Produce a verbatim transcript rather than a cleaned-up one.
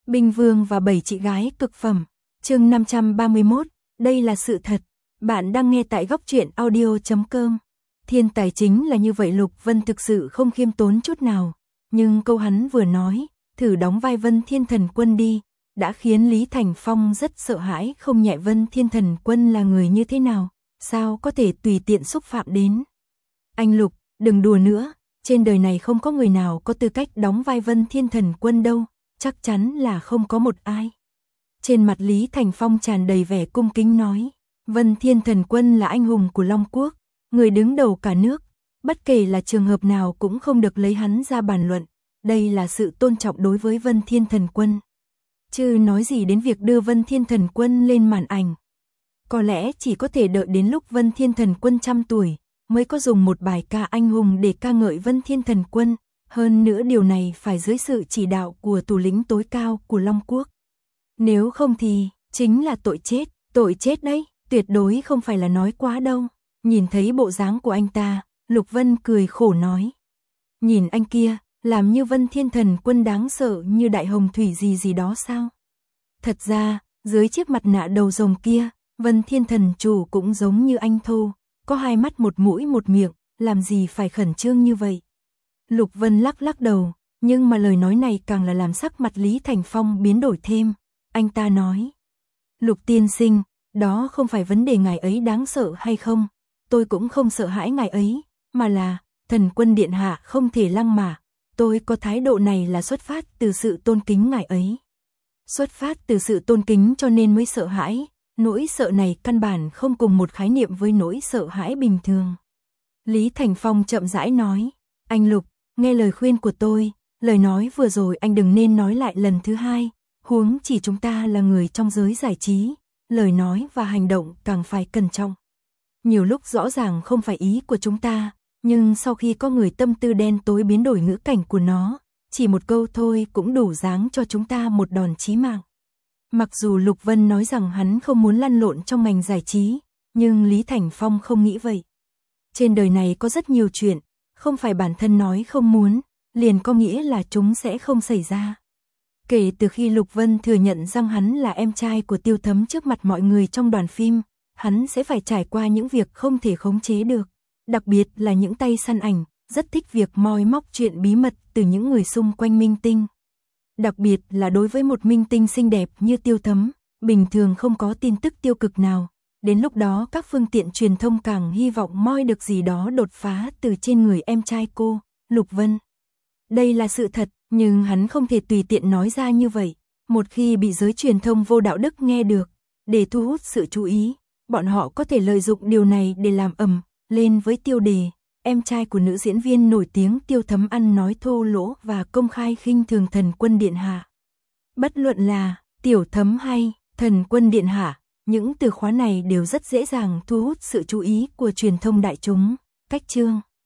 Binh Vương và bảy chị gái cực phẩm. Chương năm trăm ba mươi mốt, đây là sự thật. Bạn đang nghe tại góc truyện audio chấm com. Thiên tài chính là như vậy, Lục Vân thực sự không khiêm tốn chút nào, nhưng câu hắn vừa nói, thử đóng vai Vân Thiên Thần Quân đi, đã khiến Lý Thành Phong rất sợ hãi không nhẹ. Vân Thiên Thần Quân là người như thế nào, sao có thể tùy tiện xúc phạm đến. Anh Lục, đừng đùa nữa, trên đời này không có người nào có tư cách đóng vai Vân Thiên Thần Quân đâu, chắc chắn là không có một ai. Trên mặt Lý Thành Phong tràn đầy vẻ cung kính nói, Vân Thiên Thần Quân là anh hùng của Long Quốc, người đứng đầu cả nước, bất kể là trường hợp nào cũng không được lấy hắn ra bàn luận, đây là sự tôn trọng đối với Vân Thiên Thần Quân. Chứ nói gì đến việc đưa Vân Thiên Thần Quân lên màn ảnh. Có lẽ chỉ có thể đợi đến lúc Vân Thiên Thần Quân trăm tuổi, mới có dùng một bài ca anh hùng để ca ngợi Vân Thiên Thần Quân, hơn nữa điều này phải dưới sự chỉ đạo của thủ lĩnh tối cao của Long Quốc. Nếu không thì, chính là tội chết, tội chết đấy, tuyệt đối không phải là nói quá đâu. Nhìn thấy bộ dáng của anh ta, Lục Vân cười khổ nói. Nhìn anh kia, làm như Vân Thiên Thần Quân đáng sợ như đại hồng thủy gì gì đó sao? Thật ra, dưới chiếc mặt nạ đầu rồng kia, Vân Thiên Thần Chủ cũng giống như anh thô, có hai mắt một mũi một miệng, làm gì phải khẩn trương như vậy? Lục Vân lắc lắc đầu, nhưng mà lời nói này càng là làm sắc mặt Lý Thành Phong biến đổi thêm. Anh ta nói, Lục tiên sinh, đó không phải vấn đề ngài ấy đáng sợ hay không, tôi cũng không sợ hãi ngài ấy, mà là, Thần Quân Điện Hạ không thể lăng mạ, tôi có thái độ này là xuất phát từ sự tôn kính ngài ấy. Xuất phát từ sự tôn kính cho nên mới sợ hãi, nỗi sợ này căn bản không cùng một khái niệm với nỗi sợ hãi bình thường. Lý Thành Phong chậm rãi nói, anh Lục, nghe lời khuyên của tôi, lời nói vừa rồi anh đừng nên nói lại lần thứ hai, huống chỉ chúng ta là người trong giới giải trí, lời nói và hành động càng phải cẩn trọng. Nhiều lúc rõ ràng không phải ý của chúng ta, nhưng sau khi có người tâm tư đen tối biến đổi ngữ cảnh của nó, chỉ một câu thôi cũng đủ giáng cho chúng ta một đòn chí mạng. Mặc dù Lục Vân nói rằng hắn không muốn lăn lộn trong ngành giải trí, nhưng Lý Thành Phong không nghĩ vậy. Trên đời này có rất nhiều chuyện, không phải bản thân nói không muốn, liền có nghĩa là chúng sẽ không xảy ra. Kể từ khi Lục Vân thừa nhận rằng hắn là em trai của Tiêu Thấm trước mặt mọi người trong đoàn phim, hắn sẽ phải trải qua những việc không thể khống chế được. Đặc biệt là những tay săn ảnh, rất thích việc moi móc chuyện bí mật từ những người xung quanh minh tinh. Đặc biệt là đối với một minh tinh xinh đẹp như Tiêu Thấm, bình thường không có tin tức tiêu cực nào. Đến lúc đó các phương tiện truyền thông càng hy vọng moi được gì đó đột phá từ trên người em trai cô, Lục Vân. Đây là sự thật, nhưng hắn không thể tùy tiện nói ra như vậy. Một khi bị giới truyền thông vô đạo đức nghe được, để thu hút sự chú ý, bọn họ có thể lợi dụng điều này để làm ầm lên với tiêu đề. Em trai của nữ diễn viên nổi tiếng Tiêu Thấm ăn nói thô lỗ và công khai khinh thường Thần Quân Điện Hạ. Bất luận là Tiểu Thấm hay Thần Quân Điện Hạ, những từ khóa này đều rất dễ dàng thu hút sự chú ý của truyền thông đại chúng. Cách chương